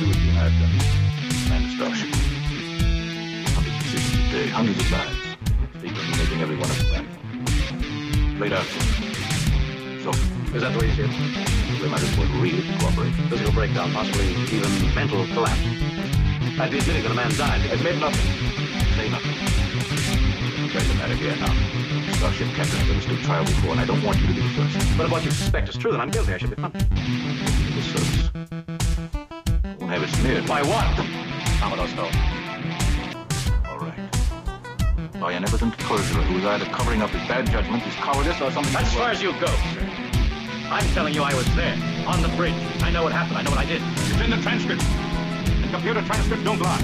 with the United and Starship. Hundreds of decisions a day, hundreds of lives. Frequently making every one of them. Played out. So, Is that the way you feel? we might as well really cooperate. Physical breakdown, possibly even mental collapse. I'd be admitting that a man died. Admit nothing. Say nothing. Doesn't matter here now. Starship captain has understood trial before, and I don't want you to be the first. But if what you suspect is true, then I'm guilty. I should be punished. The service. Won't have it smeared. By what? Commodore Stone. All right. By an evident perjurer who is either covering up his bad judgment, his cowardice, or something. As far as you go, sir. I'm telling you I was there, on the bridge. I know what happened. I know what I did. It's in the transcript. And computer transcripts don't lie.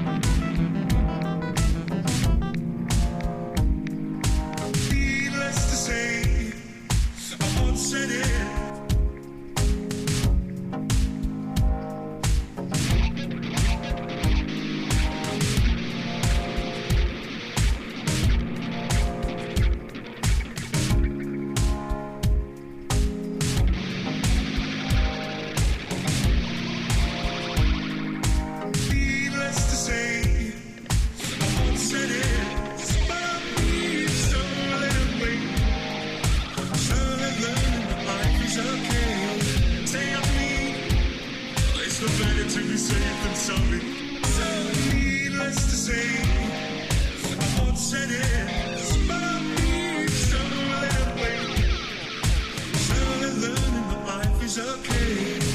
Needless to say, I won't say it. Needless to say, I won't say it. Somebody, some little way. Some learning life is okay. Say I mean, it's no better to be safe than sorry. So needless to say, I won't say it. Somebody, some little way. Some learning life is okay.